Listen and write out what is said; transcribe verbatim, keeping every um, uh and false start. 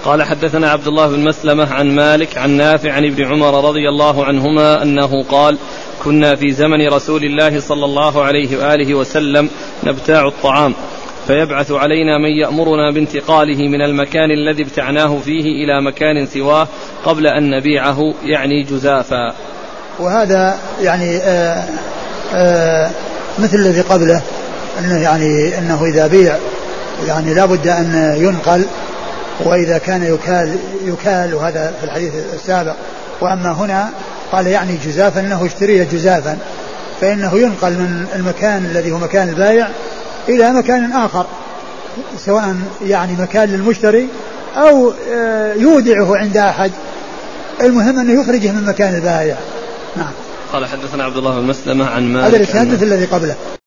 قال حدثنا عبد الله بن مسلمة عن مالك عن نافع عن ابن عمر رضي الله عنهما أنه قال كنا في زمن رسول الله صلى الله عليه وآله وسلم نبتاع الطعام فيبعث علينا من يأمرنا بانتقاله من المكان الذي ابتعناه فيه إلى مكان سواه قبل أن نبيعه يعني جزافا. وهذا يعني آآ آآ مثل الذي قبله أنه يعني أنه إذا بيع يعني لا بد أن ينقل، وإذا كان يكال يكال وهذا في الحديث السابق. وأما هنا قال يعني جزافا أنه اشتري جزافا، فإنه ينقل من المكان الذي هو مكان البائع إلى مكان آخر، سواء يعني مكان للمشتري أو يودعه عند أحد، المهم أنه يخرجه من مكان البائع. نعم. قال حدثنا عبد الله بن مسلمة عن مالك هذا الإسناد مثل الذي قبله.